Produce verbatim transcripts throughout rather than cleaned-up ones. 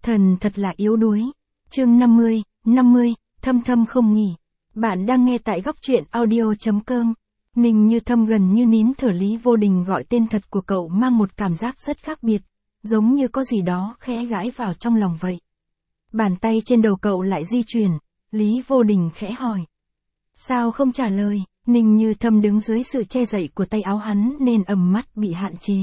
Thần thật là yếu đuối. Chương năm mươi, năm mươi, Thâm Thâm không nghỉ. Bạn đang nghe tại góc truyện audio.com. Ninh Như Thâm gần như nín thở, Lý Vô Đình gọi tên thật của cậu mang một cảm giác rất khác biệt, giống như có gì đó khẽ gãi vào trong lòng vậy. Bàn tay trên đầu cậu lại di chuyển, Lý Vô Đình khẽ hỏi. Sao không trả lời? Ninh Như Thâm đứng dưới sự che dậy của tay áo hắn nên ầm mắt bị hạn chế.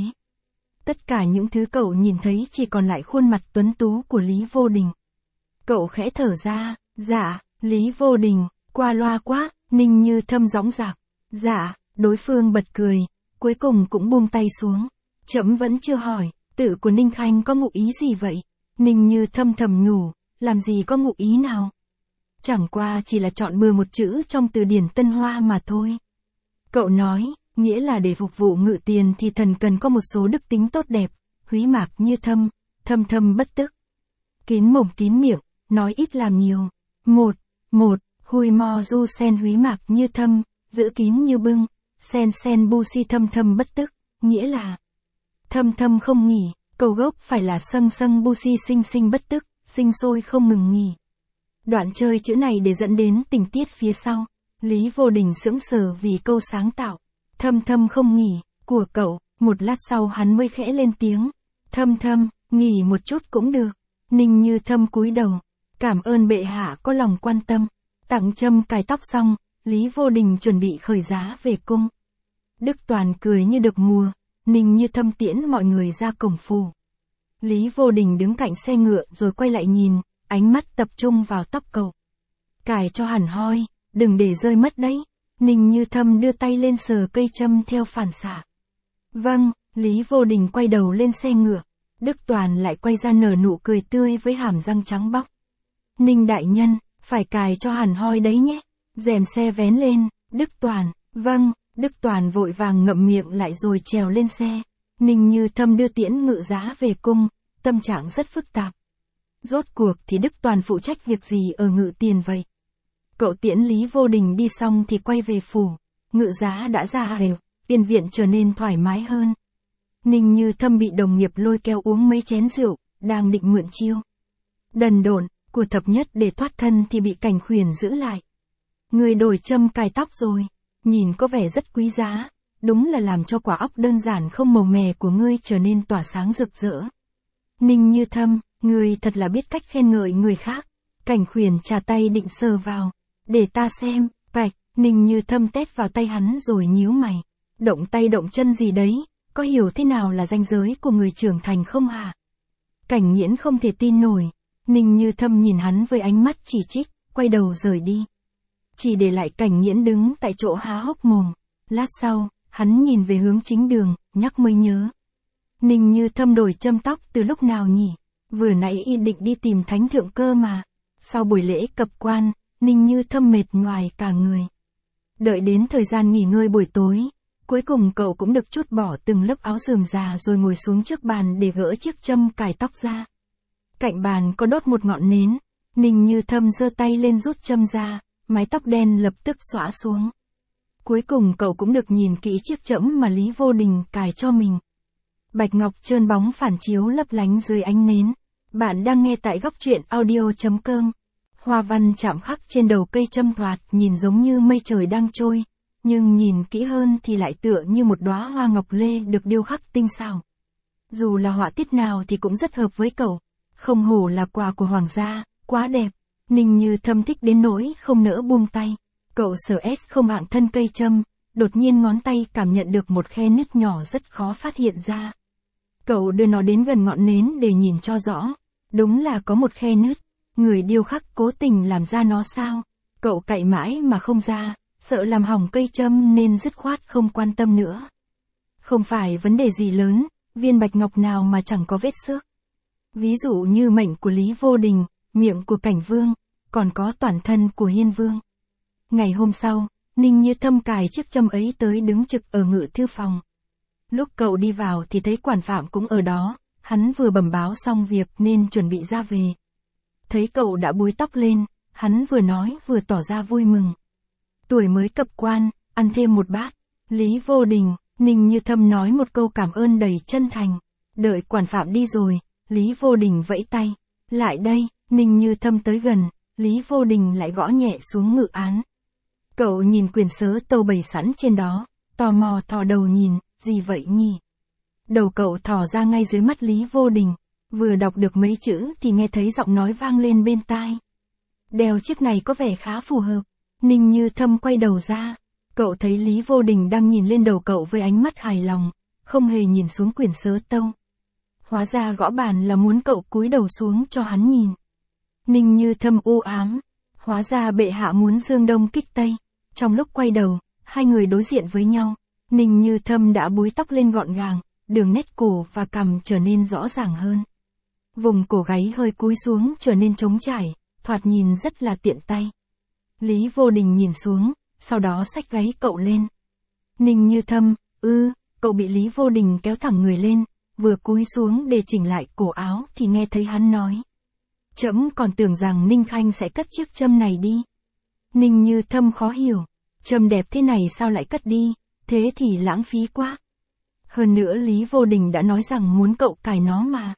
Tất cả những thứ cậu nhìn thấy chỉ còn lại khuôn mặt tuấn tú của Lý Vô Đình. Cậu khẽ thở ra, dạ, Lý Vô Đình, qua loa quá, Ninh Như Thâm dõng dạc. Dạ, đối phương bật cười, cuối cùng cũng buông tay xuống. Chấm vẫn chưa hỏi, tự của Ninh Khanh có ngụ ý gì vậy? Ninh Như Thâm thầm nhủ, làm gì có ngụ ý nào? Chẳng qua chỉ là chọn bừa một chữ trong từ điển Tân Hoa mà thôi. Cậu nói, nghĩa là để phục vụ ngự tiền thì thần cần có một số đức tính tốt đẹp, Húy Mạc Như Thâm, thâm thâm bất tức. Kín mồm kín miệng, nói ít làm nhiều. Một, một, Hui Mo Du Sen Húy Mạc Như Thâm, giữ kín như bưng, sen sen bu si thâm thâm bất tức, nghĩa là thâm thâm không nghỉ, câu gốc phải là sâng sâng bu si sinh sinh bất tức, sinh sôi không ngừng nghỉ. Đoạn chơi chữ này để dẫn đến tình tiết phía sau. Lý Vô Đình sững sờ vì câu sáng tạo thâm thâm không nghỉ của cậu, một lát sau hắn mới khẽ lên tiếng. Thâm thâm, nghỉ một chút cũng được. Ninh Như Thâm cúi đầu, cảm ơn bệ hạ có lòng quan tâm. Tặng châm cài tóc xong, Lý Vô Đình chuẩn bị khởi giá về cung. Đức Toàn cười như được mùa, Ninh Như Thâm tiễn mọi người ra cổng phủ. Lý Vô Đình đứng cạnh xe ngựa rồi quay lại nhìn, ánh mắt tập trung vào tóc cậu. Cài cho hẳn hoi, đừng để rơi mất đấy. Ninh Như Thâm đưa tay lên sờ cây châm theo phản xạ. Vâng, Lý Vô Đình quay đầu lên xe ngựa. Đức Toàn lại quay ra nở nụ cười tươi với hàm răng trắng bóc. Ninh đại nhân, phải cài cho hẳn hoi đấy nhé. Rèm xe vén lên, Đức Toàn, vâng, Đức Toàn vội vàng ngậm miệng lại rồi trèo lên xe. Ninh Như Thâm đưa tiễn ngự giá về cung, tâm trạng rất phức tạp. Rốt cuộc thì Đức Toàn phụ trách việc gì ở ngự tiền vậy? Cậu tiễn Lý Vô Đình đi xong thì quay về phủ, ngự giá đã ra đều, tiền viện trở nên thoải mái hơn. Ninh Như Thâm bị đồng nghiệp lôi kéo uống mấy chén rượu, đang định mượn chiêu đần độn của thập nhất để thoát thân thì bị Cảnh Khuyển giữ lại. Người đổi châm cài tóc rồi, nhìn có vẻ rất quý giá, đúng là làm cho quả óc đơn giản không màu mè của ngươi trở nên tỏa sáng rực rỡ. Ninh Như Thâm, ngươi thật là biết cách khen ngợi người khác. Cảnh Khuyển trà tay định sờ vào, để ta xem, vạch. Ninh Như Thâm tét vào tay hắn rồi nhíu mày. Động tay động chân gì đấy, có hiểu thế nào là ranh giới của người trưởng thành không hả? Cảnh Nghiễn không thể tin nổi. Ninh Như Thâm nhìn hắn với ánh mắt chỉ trích, quay đầu rời đi. Chỉ để lại Cảnh Nghiễn đứng tại chỗ há hốc mồm. Lát sau, hắn nhìn về hướng chính đường, nhắc mới nhớ. Ninh Như Thâm đổi châm tóc từ lúc nào nhỉ? Vừa nãy y định đi tìm thánh thượng cơ mà. Sau buổi lễ cập quan, Ninh Như Thâm mệt nhoài cả người. Đợi đến thời gian nghỉ ngơi buổi tối, cuối cùng cậu cũng được trút bỏ từng lớp áo rườm rà rồi ngồi xuống trước bàn để gỡ chiếc châm cài tóc ra. Cạnh bàn có đốt một ngọn nến, Ninh Như Thâm giơ tay lên rút châm ra, mái tóc đen lập tức xõa xuống. Cuối cùng cậu cũng được nhìn kỹ chiếc chẫm mà Lý Vô Đình cài cho mình. Bạch ngọc trơn bóng phản chiếu lấp lánh dưới ánh nến. Bạn đang nghe tại góc truyện audio.com. Hoa văn chạm khắc trên đầu cây châm thoạt nhìn giống như mây trời đang trôi, nhưng nhìn kỹ hơn thì lại tựa như một đóa hoa ngọc lê được điêu khắc tinh xảo. Dù là họa tiết nào thì cũng rất hợp với cậu, không hổ là quà của hoàng gia, quá đẹp. Ninh Như Thâm thích đến nỗi không nỡ buông tay. Cậu sờ ép không hạng thân cây châm, đột nhiên ngón tay cảm nhận được một khe nứt nhỏ rất khó phát hiện ra. Cậu đưa nó đến gần ngọn nến để nhìn cho rõ. Đúng là có một khe nứt. Người điêu khắc cố tình làm ra nó sao? Cậu cạy mãi mà không ra, sợ làm hỏng cây châm nên dứt khoát không quan tâm nữa. Không phải vấn đề gì lớn, viên bạch ngọc nào mà chẳng có vết xước. Ví dụ như mệnh của Lý Vô Đình, miệng của Cảnh Vương, còn có toàn thân của Hiên Vương. Ngày hôm sau, Ninh Như Thâm cài chiếc châm ấy tới đứng trực ở ngự thư phòng. Lúc cậu đi vào thì thấy quản phạm cũng ở đó, hắn vừa bẩm báo xong việc nên chuẩn bị ra về. Thấy cậu đã búi tóc lên, hắn vừa nói vừa tỏ ra vui mừng. Tuổi mới cập quan, ăn thêm một bát. Lý Vô Đình, Ninh Như Thâm nói một câu cảm ơn đầy chân thành. Đợi quản phạm đi rồi, Lý Vô Đình vẫy tay. Lại đây, Ninh Như Thâm tới gần, Lý Vô Đình lại gõ nhẹ xuống ngự án. Cậu nhìn quyển sớ tâu bày sẵn trên đó, tò mò thò đầu nhìn, gì vậy nhỉ? Đầu cậu thò ra ngay dưới mắt Lý Vô Đình, vừa đọc được mấy chữ thì nghe thấy giọng nói vang lên bên tai. Đeo chiếc này có vẻ khá phù hợp. Ninh Như Thâm quay đầu ra, cậu thấy Lý Vô Đình đang nhìn lên đầu cậu với ánh mắt hài lòng, không hề nhìn xuống quyển sớ tâu. Hóa ra gõ bàn là muốn cậu cúi đầu xuống cho hắn nhìn. Ninh Như Thâm u ám, hóa ra bệ hạ muốn dương đông kích tây. Trong lúc quay đầu, hai người đối diện với nhau, Ninh Như Thâm đã búi tóc lên gọn gàng, đường nét cổ và cằm trở nên rõ ràng hơn. Vùng cổ gáy hơi cúi xuống trở nên trống trải, thoạt nhìn rất là tiện tay. Lý Vô Đình nhìn xuống, sau đó xách gáy cậu lên. Ninh Như Thâm, ư, cậu bị Lý Vô Đình kéo thẳng người lên, vừa cúi xuống để chỉnh lại cổ áo thì nghe thấy hắn nói. Trẫm còn tưởng rằng Ninh Khanh sẽ cất chiếc châm này đi. Ninh Như Thâm khó hiểu, châm đẹp thế này sao lại cất đi, thế thì lãng phí quá. Hơn nữa Lý Vô Đình đã nói rằng muốn cậu cài nó mà.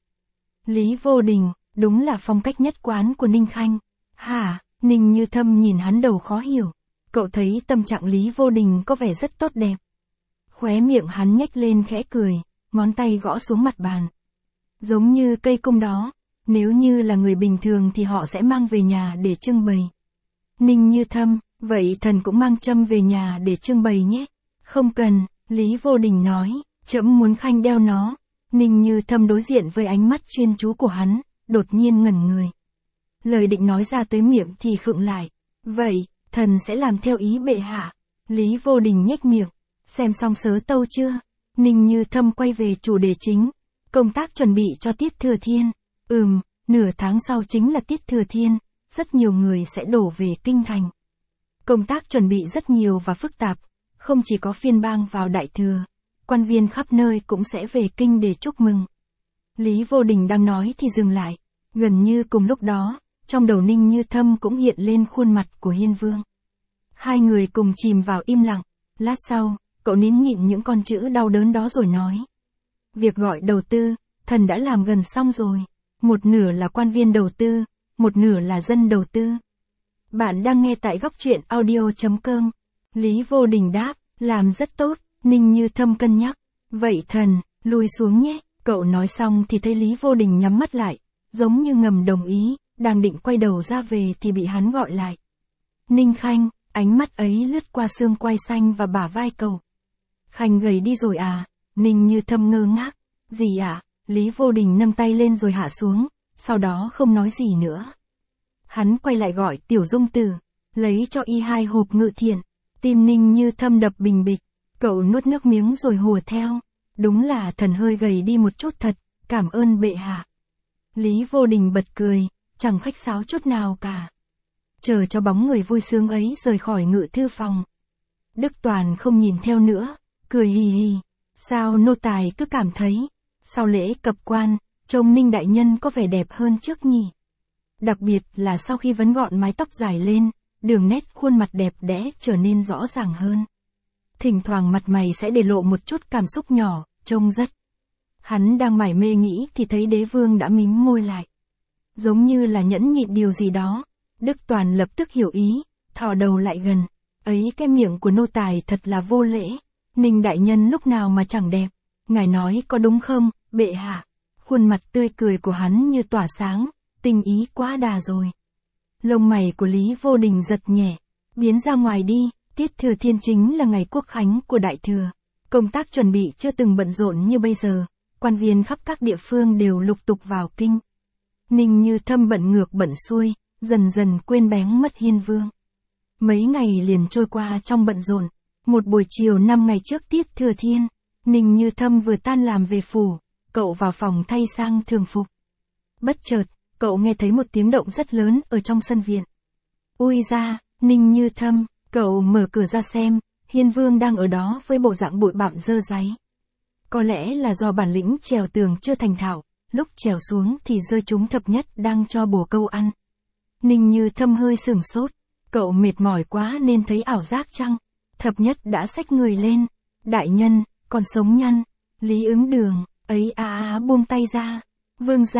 Lý Vô Đình, đúng là phong cách nhất quán của Ninh Khanh. Hả, Ninh Như Thâm nhìn hắn đầu khó hiểu. Cậu thấy tâm trạng Lý Vô Đình có vẻ rất tốt đẹp. Khóe miệng hắn nhếch lên khẽ cười, ngón tay gõ xuống mặt bàn. Giống như cây cung đó, nếu như là người bình thường thì họ sẽ mang về nhà để trưng bày. Ninh Như Thâm, vậy thần cũng mang châm về nhà để trưng bày nhé. Không cần, Lý Vô Đình nói, trẫm muốn Khanh đeo nó. Ninh Như Thâm đối diện với ánh mắt chuyên chú của hắn, đột nhiên ngẩn người. Lời định nói ra tới miệng thì khựng lại. Vậy, thần sẽ làm theo ý bệ hạ. Lý Vô Đình nhếch miệng, xem xong sớ tâu chưa? Ninh Như Thâm quay về chủ đề chính. Công tác chuẩn bị cho tiết thừa thiên. Ừm, nửa tháng sau chính là tiết thừa thiên, rất nhiều người sẽ đổ về kinh thành. Công tác chuẩn bị rất nhiều và phức tạp, không chỉ có phiên bang vào đại thừa, quan viên khắp nơi cũng sẽ về kinh để chúc mừng. Lý Vô Đình đang nói thì dừng lại, gần như cùng lúc đó, trong đầu Ninh Như Thâm cũng hiện lên khuôn mặt của Hiên Vương. Hai người cùng chìm vào im lặng, lát sau, cậu nín nhịn những con chữ đau đớn đó rồi nói. Việc gọi đầu tư, thần đã làm gần xong rồi, một nửa là quan viên đầu tư, một nửa là dân đầu tư. Bạn đang nghe tại góc truyện audio chấm com. Lý Vô Đình đáp, làm rất tốt. Ninh Như Thâm cân nhắc. Vậy thần, lùi xuống nhé. Cậu nói xong thì thấy Lý Vô Đình nhắm mắt lại, giống như ngầm đồng ý, đang định quay đầu ra về thì bị hắn gọi lại. Ninh Khanh, ánh mắt ấy lướt qua xương quai xanh và bả vai cậu. Khanh gầy đi rồi à? Ninh Như Thâm ngơ ngác. Gì ạ? À? Lý Vô Đình nâng tay lên rồi hạ xuống, sau đó không nói gì nữa. Hắn quay lại gọi Tiểu Dung Tử, lấy cho y hai hộp ngự thiện. Tim Ninh Như Thâm đập bình bịch, cậu nuốt nước miếng rồi hùa theo. Đúng là thần hơi gầy đi một chút thật, cảm ơn bệ hạ. Lý Vô Đình bật cười, chẳng khách sáo chút nào cả. Chờ cho bóng người vui sướng ấy rời khỏi ngự thư phòng. Đức Toàn không nhìn theo nữa, cười hì hì. Sao nô tài cứ cảm thấy, sau lễ cập quan, trông Ninh đại nhân có vẻ đẹp hơn trước nhỉ? Đặc biệt là sau khi vấn gọn mái tóc dài lên, đường nét khuôn mặt đẹp đẽ trở nên rõ ràng hơn. Thỉnh thoảng mặt mày sẽ để lộ một chút cảm xúc nhỏ, trông rất. Hắn đang mải mê nghĩ thì thấy đế vương đã mím môi lại. Giống như là nhẫn nhịn điều gì đó, Đức Toàn lập tức hiểu ý, thò đầu lại gần. Ấy cái miệng của nô tài thật là vô lễ, Ninh đại nhân lúc nào mà chẳng đẹp, ngài nói có đúng không, bệ hạ? Khuôn mặt tươi cười của hắn như tỏa sáng, tình ý quá đà rồi. Lông mày của Lý Vô Đình giật nhẹ, biến ra ngoài đi, tiết thừa thiên chính là ngày quốc khánh của đại thừa. Công tác chuẩn bị chưa từng bận rộn như bây giờ, quan viên khắp các địa phương đều lục tục vào kinh. Ninh Như Thâm bận ngược bận xuôi, dần dần quên bén mất Hiên Vương. Mấy ngày liền trôi qua trong bận rộn, một buổi chiều năm ngày trước tiết thừa thiên, Ninh Như Thâm vừa tan làm về phủ, cậu vào phòng thay sang thường phục. Bất chợt, cậu nghe thấy một tiếng động rất lớn ở trong sân viện. Ui ra, Ninh Như Thâm, cậu mở cửa ra xem, Hiên Vương đang ở đó với bộ dạng bụi bặm dơ dáy. Có lẽ là do bản lĩnh trèo tường chưa thành thạo, lúc trèo xuống thì rơi trúng Thập Nhất đang cho bồ câu ăn. Ninh Như Thâm hơi sửng sốt, cậu mệt mỏi quá nên thấy ảo giác chăng? Thập Nhất đã xách người lên. Đại nhân, còn sống nhăn. Lý Ứng Đường, ấy á á buông tay ra. Vương gia,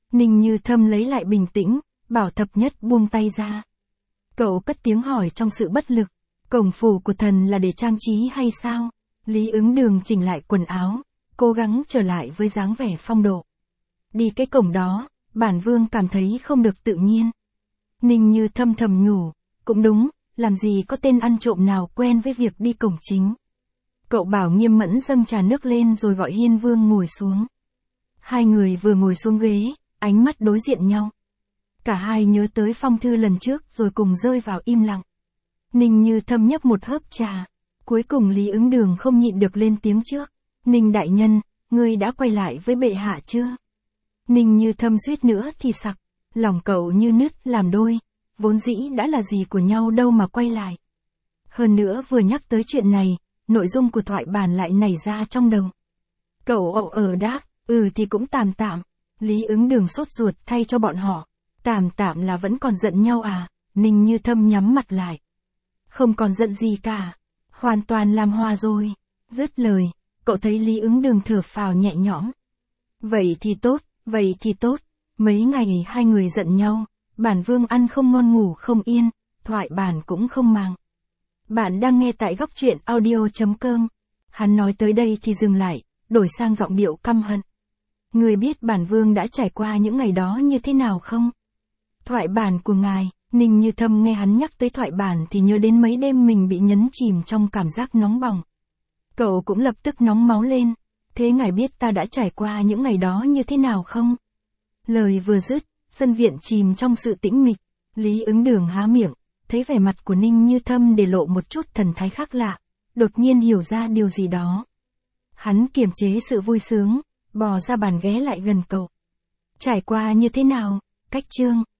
Ninh Như Thâm lấy lại bình tĩnh, bảo Thập Nhất buông tay ra. Cậu cất tiếng hỏi trong sự bất lực, cổng phủ của thần là để trang trí hay sao? Lý Ứng Đường chỉnh lại quần áo, cố gắng trở lại với dáng vẻ phong độ. Đi cái cổng đó, bản vương cảm thấy không được tự nhiên. Ninh Như Thâm thầm nhủ, cũng đúng, làm gì có tên ăn trộm nào quen với việc đi cổng chính. Cậu bảo Nghiêm Mẫn dâng trà nước lên rồi gọi Hiên Vương ngồi xuống. Hai người vừa ngồi xuống ghế, ánh mắt đối diện nhau. Cả hai nhớ tới phong thư lần trước rồi cùng rơi vào im lặng. Ninh Như Thâm nhấp một hớp trà. Cuối cùng Lý Ứng Đường không nhịn được lên tiếng trước. Ninh đại nhân, ngươi đã quay lại với bệ hạ chưa? Ninh Như Thâm suýt nữa thì sặc. Lòng cậu như nứt làm đôi. Vốn dĩ đã là gì của nhau đâu mà quay lại. Hơn nữa vừa nhắc tới chuyện này, nội dung của thoại bản lại nảy ra trong đầu. Cậu ậu ở đáp, ừ thì cũng tạm tạm. Lý Ứng Đường sốt ruột thay cho bọn họ. Tạm tạm là vẫn còn giận nhau à? Ninh Như Thâm nhắm mặt lại. Không còn giận gì cả. Hoàn toàn làm hòa rồi. Dứt lời, cậu thấy Lý Ứng Đường thở phào nhẹ nhõm. Vậy thì tốt, vậy thì tốt. Mấy ngày hai người giận nhau, bản vương ăn không ngon ngủ không yên, thoại bản cũng không màng. Bạn đang nghe tại góc truyện audio chấm com. Hắn nói tới đây thì dừng lại, đổi sang giọng điệu căm hận. Người biết bản vương đã trải qua những ngày đó như thế nào không? Thoại bản của ngài. Ninh Như Thâm nghe hắn nhắc tới thoại bản thì nhớ đến mấy đêm mình bị nhấn chìm trong cảm giác nóng bỏng. Cậu cũng lập tức nóng máu lên. Thế ngài biết ta đã trải qua những ngày đó như thế nào không? Lời vừa dứt, sân viện chìm trong sự tĩnh mịch. Lý Ứng Đường há miệng, thấy vẻ mặt của Ninh Như Thâm để lộ một chút thần thái khác lạ, đột nhiên hiểu ra điều gì đó. Hắn kiềm chế sự vui sướng, bò ra bàn ghé lại gần cậu. Trải qua như thế nào? Cách chương